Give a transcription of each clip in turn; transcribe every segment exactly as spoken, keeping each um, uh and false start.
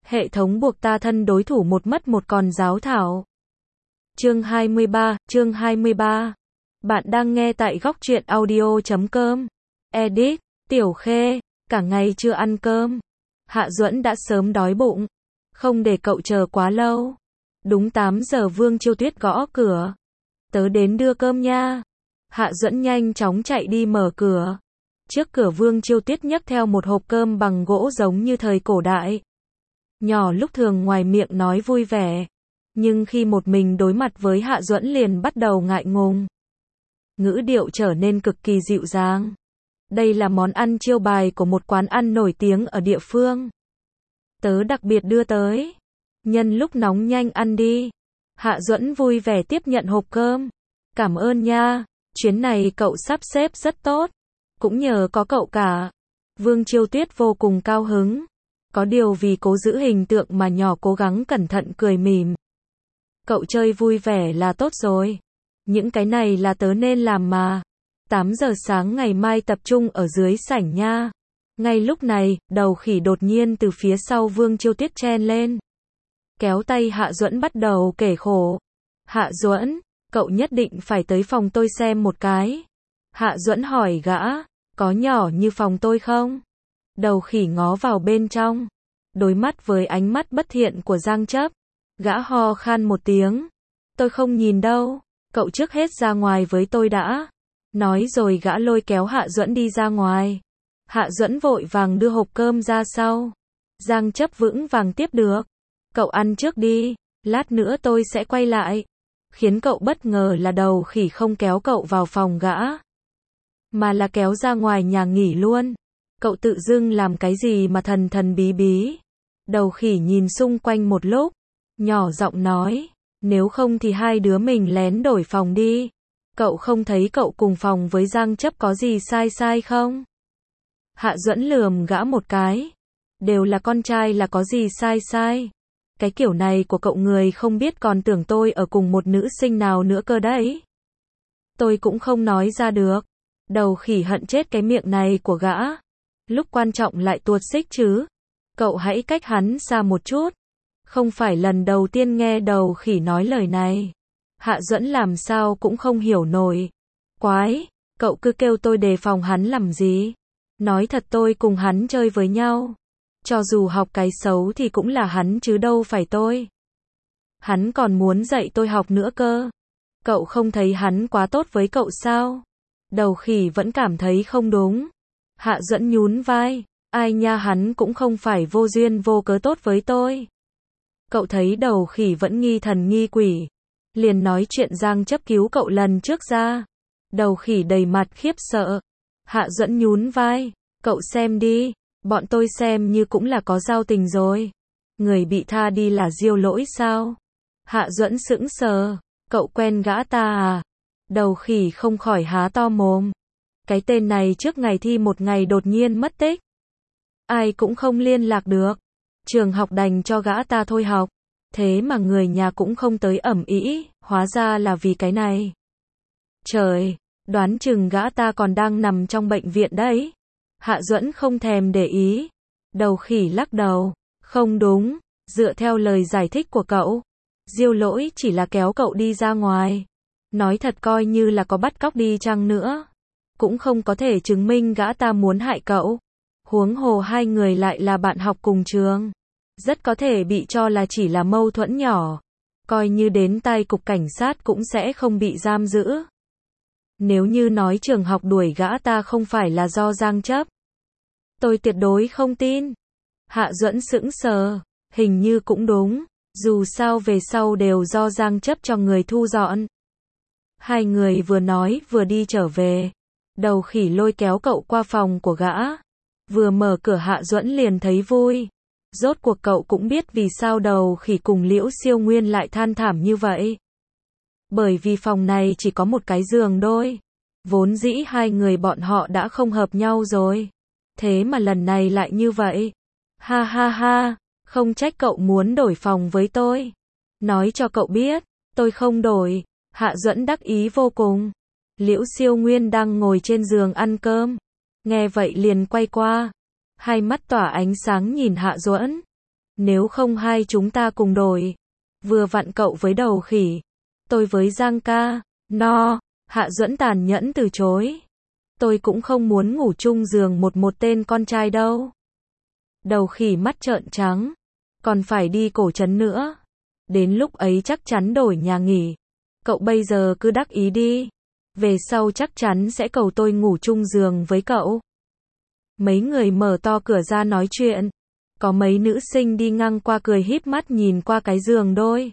Hệ thống buộc ta thân đối thủ một mất một còn giáo thảo. Chương hai mươi ba, chương hai mươi ba. Bạn đang nghe tại góc truyện audio chấm com. Edit, Tiểu Khê, cả ngày chưa ăn cơm. Hạ Duẫn đã sớm đói bụng. Không để cậu chờ quá lâu. Đúng tám giờ Vương Chiêu Tuyết gõ cửa. Tớ đến đưa cơm nha. Hạ Duẫn nhanh chóng chạy đi mở cửa. Trước cửa Vương Chiêu Tuyết nhấc theo một hộp cơm bằng gỗ giống như thời cổ đại. Nhỏ lúc thường ngoài miệng nói vui vẻ, nhưng khi một mình đối mặt với Hạ Duẫn liền bắt đầu ngại ngùng. Ngữ điệu trở nên cực kỳ dịu dàng. Đây là món ăn chiêu bài của một quán ăn nổi tiếng ở địa phương. Tớ đặc biệt đưa tới. Nhân lúc nóng nhanh ăn đi. Hạ Duẫn vui vẻ tiếp nhận hộp cơm. Cảm ơn nha, chuyến này cậu sắp xếp rất tốt. Cũng nhờ có cậu cả. Vương Chiêu Tuyết vô cùng cao hứng. Có điều vì cố giữ hình tượng mà nhỏ cố gắng cẩn thận cười mỉm. Cậu chơi vui vẻ là tốt rồi. Những cái này là tớ nên làm mà. tám giờ sáng ngày mai tập trung ở dưới sảnh nha. Ngay lúc này, đầu khỉ đột nhiên từ phía sau Vương Chiêu Tuyết chen lên. Kéo tay Hạ Duẫn bắt đầu kể khổ. Hạ Duẫn, cậu nhất định phải tới phòng tôi xem một cái. Hạ Duẫn hỏi gã, có nhỏ như phòng tôi không? Đầu khỉ ngó vào bên trong. Đối mắt với ánh mắt bất thiện của Giang Chấp. Gã ho khan một tiếng. Tôi không nhìn đâu. Cậu trước hết ra ngoài với tôi đã. Nói rồi gã lôi kéo Hạ Duẫn đi ra ngoài. Hạ Duẫn vội vàng đưa hộp cơm ra sau. Giang Chấp vững vàng tiếp được. Cậu ăn trước đi. Lát nữa tôi sẽ quay lại. Khiến cậu bất ngờ là đầu khỉ không kéo cậu vào phòng gã, mà là kéo ra ngoài nhà nghỉ luôn. Cậu tự dưng làm cái gì mà thần thần bí bí. Đầu khỉ nhìn xung quanh một lúc. Nhỏ giọng nói. Nếu không thì hai đứa mình lén đổi phòng đi. Cậu không thấy cậu cùng phòng với Giang Chấp có gì sai sai không? Hạ Duẫn lườm gã một cái. Đều là con trai là có gì sai sai. Cái kiểu này của cậu người không biết còn tưởng tôi ở cùng một nữ sinh nào nữa cơ đấy. Tôi cũng không nói ra được. Đầu khỉ hận chết cái miệng này của gã. Lúc quan trọng lại tuột xích chứ. Cậu hãy cách hắn xa một chút. Không phải lần đầu tiên nghe đầu khỉ nói lời này. Hạ Duẫn làm sao cũng không hiểu nổi. Quái, cậu cứ kêu tôi đề phòng hắn làm gì? Nói thật tôi cùng hắn chơi với nhau. Cho dù học cái xấu thì cũng là hắn chứ đâu phải tôi. Hắn còn muốn dạy tôi học nữa cơ. Cậu không thấy hắn quá tốt với cậu sao? Đầu khỉ vẫn cảm thấy không đúng. Hạ Duẫn nhún vai. Ai nha, hắn cũng không phải vô duyên vô cớ tốt với tôi. Cậu thấy đầu khỉ vẫn nghi thần nghi quỷ. Liền nói chuyện Giang Chấp cứu cậu lần trước ra. Đầu khỉ đầy mặt khiếp sợ. Hạ Duẫn nhún vai. Cậu xem đi. Bọn tôi xem như cũng là có giao tình rồi. Người bị tha đi là Diêu Lỗi sao? Hạ Duẫn sững sờ. Cậu quen gã ta à? Đầu khỉ không khỏi há to mồm. Cái tên này trước ngày thi một ngày đột nhiên mất tích. Ai cũng không liên lạc được. Trường học đành cho gã ta thôi học. Thế mà người nhà cũng không tới ẩm ĩ, hóa ra là vì cái này. Trời, đoán chừng gã ta còn đang nằm trong bệnh viện đấy. Hạ Duẫn không thèm để ý. Đầu khỉ lắc đầu. Không đúng, dựa theo lời giải thích của cậu, Diêu Lỗi chỉ là kéo cậu đi ra ngoài. Nói thật coi như là có bắt cóc đi chăng nữa, cũng không có thể chứng minh gã ta muốn hại cậu. Huống hồ hai người lại là bạn học cùng trường. Rất có thể bị cho là chỉ là mâu thuẫn nhỏ. Coi như đến tai cục cảnh sát cũng sẽ không bị giam giữ. Nếu như nói trường học đuổi gã ta không phải là do Giang Chấp, tôi tuyệt đối không tin. Hạ Duẫn sững sờ. Hình như cũng đúng. Dù sao về sau đều do Giang Chấp cho người thu dọn. Hai người vừa nói vừa đi trở về. Đầu khỉ lôi kéo cậu qua phòng của gã. Vừa mở cửa Hạ Duẫn liền thấy vui. Rốt cuộc cậu cũng biết vì sao đầu khỉ cùng Liễu Siêu Nguyên lại than thảm như vậy. Bởi vì phòng này chỉ có một cái giường đôi. Vốn dĩ hai người bọn họ đã không hợp nhau rồi. Thế mà lần này lại như vậy. Ha ha ha, không trách cậu muốn đổi phòng với tôi. Nói cho cậu biết, tôi không đổi. Hạ Duẫn đắc ý vô cùng. Liễu Siêu Nguyên đang ngồi trên giường ăn cơm. Nghe vậy liền quay qua. Hai mắt tỏa ánh sáng nhìn Hạ Duẫn. Nếu không hai chúng ta cùng đổi. Vừa vặn cậu với đầu khỉ. Tôi với Giang ca. No. Hạ Duẫn tàn nhẫn từ chối. Tôi cũng không muốn ngủ chung giường một một tên con trai đâu. Đầu khỉ mắt trợn trắng. Còn phải đi cổ trấn nữa. Đến lúc ấy chắc chắn đổi nhà nghỉ. Cậu bây giờ cứ đắc ý đi. Về sau chắc chắn sẽ cầu tôi ngủ chung giường với cậu. Mấy người mở to cửa ra nói chuyện. Có mấy nữ sinh đi ngang qua cười híp mắt nhìn qua cái giường đôi.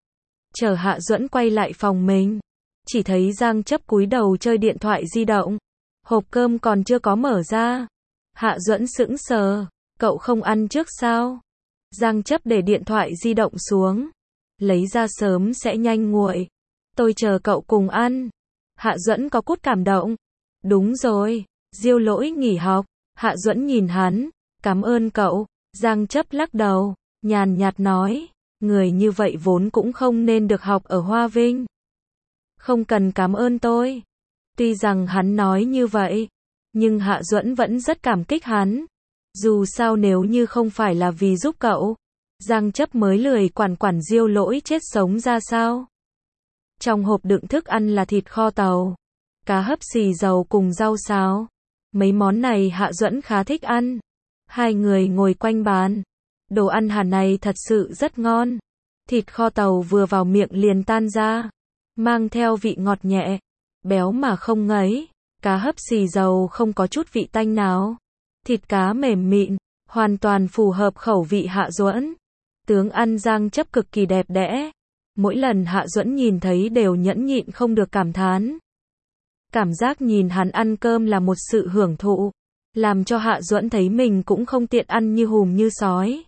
Chờ Hạ Duẫn quay lại phòng mình. Chỉ thấy Giang Chấp cúi đầu chơi điện thoại di động. Hộp cơm còn chưa có mở ra. Hạ Duẫn sững sờ. Cậu không ăn trước sao? Giang Chấp để điện thoại di động xuống. Lấy ra sớm sẽ nhanh nguội. Tôi chờ cậu cùng ăn. Hạ Duẫn có chút cảm động. Đúng rồi. Diêu Lỗi nghỉ học. Hạ Duẫn nhìn hắn. Cảm ơn cậu. Giang Chấp lắc đầu. Nhàn nhạt nói. Người như vậy vốn cũng không nên được học ở Hoa Vinh. Không cần cảm ơn tôi. Tuy rằng hắn nói như vậy. Nhưng Hạ Duẫn vẫn rất cảm kích hắn. Dù sao nếu như không phải là vì giúp cậu. Giang Chấp mới lười quản quản Diêu Lỗi chết sống ra sao. Trong hộp đựng thức ăn là thịt kho tàu. Cá hấp xì dầu cùng rau xào. Mấy món này Hạ Duẫn khá thích ăn. Hai người ngồi quanh bàn. Đồ ăn Hàn này thật sự rất ngon. Thịt kho tàu vừa vào miệng liền tan ra. Mang theo vị ngọt nhẹ. Béo mà không ngấy. Cá hấp xì dầu không có chút vị tanh nào. Thịt cá mềm mịn. Hoàn toàn phù hợp khẩu vị Hạ Duẫn. Tướng ăn Giang Chấp cực kỳ đẹp đẽ. Mỗi lần Hạ Duẫn nhìn thấy đều nhẫn nhịn không được cảm thán. Cảm giác nhìn hắn ăn cơm là một sự hưởng thụ. Làm cho Hạ Duẫn thấy mình cũng không tiện ăn như hùm như sói.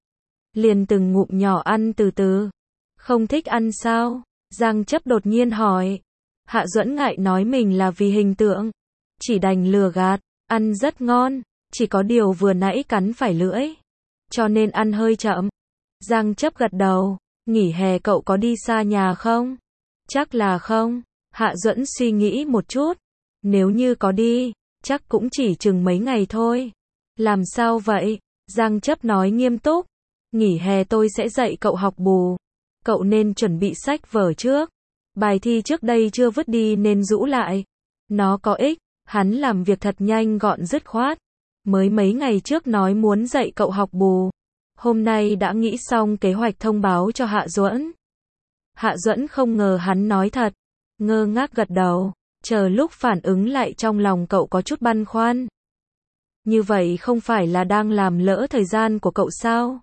Liền từng ngụm nhỏ ăn từ từ. Không thích ăn sao? Giang Chấp đột nhiên hỏi. Hạ Duẫn ngại nói mình là vì hình tượng. Chỉ đành lừa gạt. Ăn rất ngon. Chỉ có điều vừa nãy cắn phải lưỡi. Cho nên ăn hơi chậm. Giang Chấp gật đầu. Nghỉ hè cậu có đi xa nhà không? Chắc là không. Hạ Duẫn suy nghĩ một chút. Nếu như có đi, chắc cũng chỉ chừng mấy ngày thôi. Làm sao vậy? Giang Chấp nói nghiêm túc. Nghỉ hè tôi sẽ dạy cậu học bù. Cậu nên chuẩn bị sách vở trước. Bài thi trước đây chưa vứt đi nên rũ lại. Nó có ích. Hắn làm việc thật nhanh gọn dứt khoát. Mới mấy ngày trước nói muốn dạy cậu học bù. Hôm nay đã nghĩ xong kế hoạch thông báo cho Hạ Duẫn. Hạ Duẫn không ngờ hắn nói thật. Ngơ ngác gật đầu. Chờ lúc phản ứng lại trong lòng cậu có chút băn khoăn. Như vậy không phải là đang làm lỡ thời gian của cậu sao?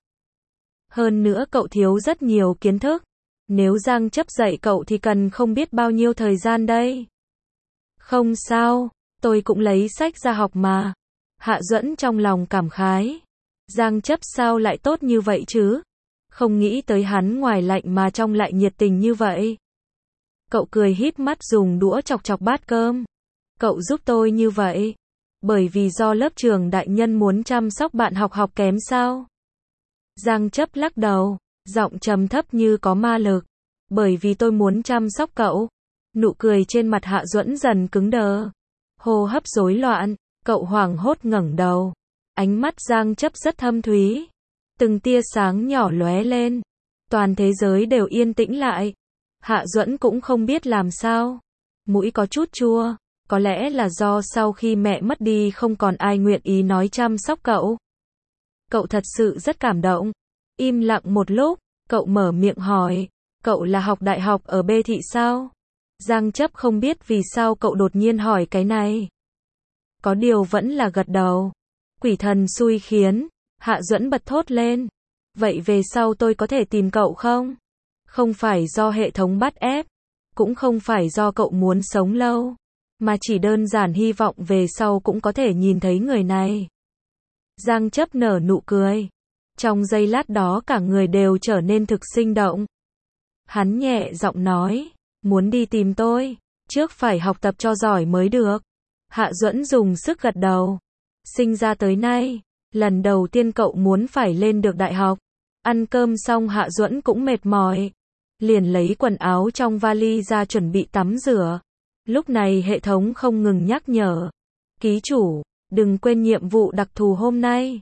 Hơn nữa cậu thiếu rất nhiều kiến thức. Nếu Giang Chấp dạy cậu thì cần không biết bao nhiêu thời gian đây. Không sao, tôi cũng lấy sách ra học mà. Hạ Duẫn trong lòng cảm khái. Giang Chấp sao lại tốt như vậy chứ? Không nghĩ tới hắn ngoài lạnh mà trong lại nhiệt tình như vậy. Cậu cười híp mắt dùng đũa chọc chọc bát cơm. Cậu giúp tôi như vậy. Bởi vì do lớp trường đại nhân muốn chăm sóc bạn học học kém sao? Giang Chấp lắc đầu, giọng trầm thấp như có ma lực. Bởi vì tôi muốn chăm sóc cậu. Nụ cười trên mặt Hạ Duẫn dần cứng đờ. Hô hấp rối loạn, cậu hoảng hốt ngẩng đầu. Ánh mắt Giang Chấp rất thâm thúy. Từng tia sáng nhỏ lóe lên. Toàn thế giới đều yên tĩnh lại. Hạ Duẫn cũng không biết làm sao. Mũi có chút chua. Có lẽ là do sau khi mẹ mất đi không còn ai nguyện ý nói chăm sóc cậu. Cậu thật sự rất cảm động. Im lặng một lúc, cậu mở miệng hỏi. Cậu là học đại học ở B thị sao? Giang Chấp không biết vì sao cậu đột nhiên hỏi cái này. Có điều vẫn là gật đầu. Quỷ thần xui khiến. Hạ Duẫn bật thốt lên. Vậy về sau tôi có thể tìm cậu không? Không phải do hệ thống bắt ép. Cũng không phải do cậu muốn sống lâu. Mà chỉ đơn giản hy vọng về sau cũng có thể nhìn thấy người này. Giang Chấp nở nụ cười. Trong giây lát đó cả người đều trở nên thực sinh động. Hắn nhẹ giọng nói. Muốn đi tìm tôi. Trước phải học tập cho giỏi mới được. Hạ Duẫn dùng sức gật đầu. Sinh ra tới nay. Lần đầu tiên cậu muốn phải lên được đại học. Ăn cơm xong Hạ Duẫn cũng mệt mỏi. Liền lấy quần áo trong vali ra chuẩn bị tắm rửa. Lúc này hệ thống không ngừng nhắc nhở. Ký chủ, đừng quên nhiệm vụ đặc thù hôm nay.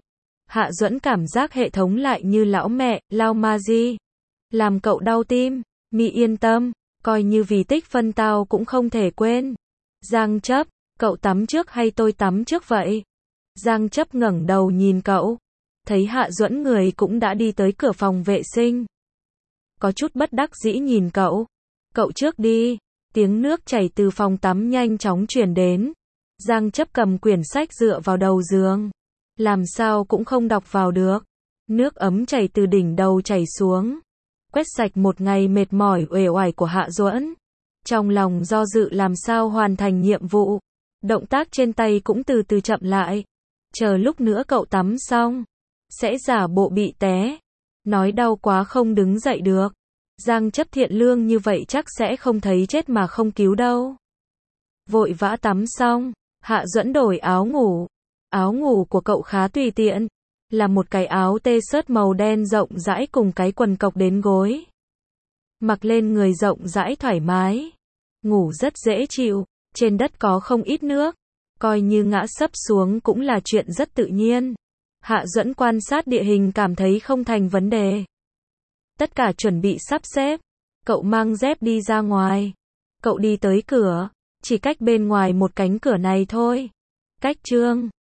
Hạ Duẫn cảm giác hệ thống lại như lão mẹ, lao ma di. Làm cậu đau tim. Mi yên tâm, coi như vì tích phân tao cũng không thể quên. Giang Chấp, cậu tắm trước hay tôi tắm trước vậy? Giang Chấp ngẩng đầu nhìn cậu. Thấy Hạ Duẫn người cũng đã đi tới cửa phòng vệ sinh. Có chút bất đắc dĩ nhìn cậu. Cậu trước đi. Tiếng nước chảy từ phòng tắm nhanh chóng truyền đến. Giang Chấp cầm quyển sách dựa vào đầu giường. Làm sao cũng không đọc vào được. Nước ấm chảy từ đỉnh đầu chảy xuống. Quét sạch một ngày mệt mỏi uể oải của Hạ Duẫn. Trong lòng do dự làm sao hoàn thành nhiệm vụ. Động tác trên tay cũng từ từ chậm lại. Chờ lúc nữa cậu tắm xong. Sẽ giả bộ bị té. Nói đau quá không đứng dậy được. Giang Chấp thiện lương như vậy chắc sẽ không thấy chết mà không cứu đâu. Vội vã tắm xong. Hạ Duẫn đổi áo ngủ. Áo ngủ của cậu khá tùy tiện. Là một cái áo t-shirt màu đen rộng rãi cùng cái quần cộc đến gối. Mặc lên người rộng rãi thoải mái. Ngủ rất dễ chịu. Trên đất có không ít nước. Coi như ngã sấp xuống cũng là chuyện rất tự nhiên. Hạ Duẫn quan sát địa hình cảm thấy không thành vấn đề. Tất cả chuẩn bị sắp xếp. Cậu mang dép đi ra ngoài. Cậu đi tới cửa. Chỉ cách bên ngoài một cánh cửa này thôi. Cách Trương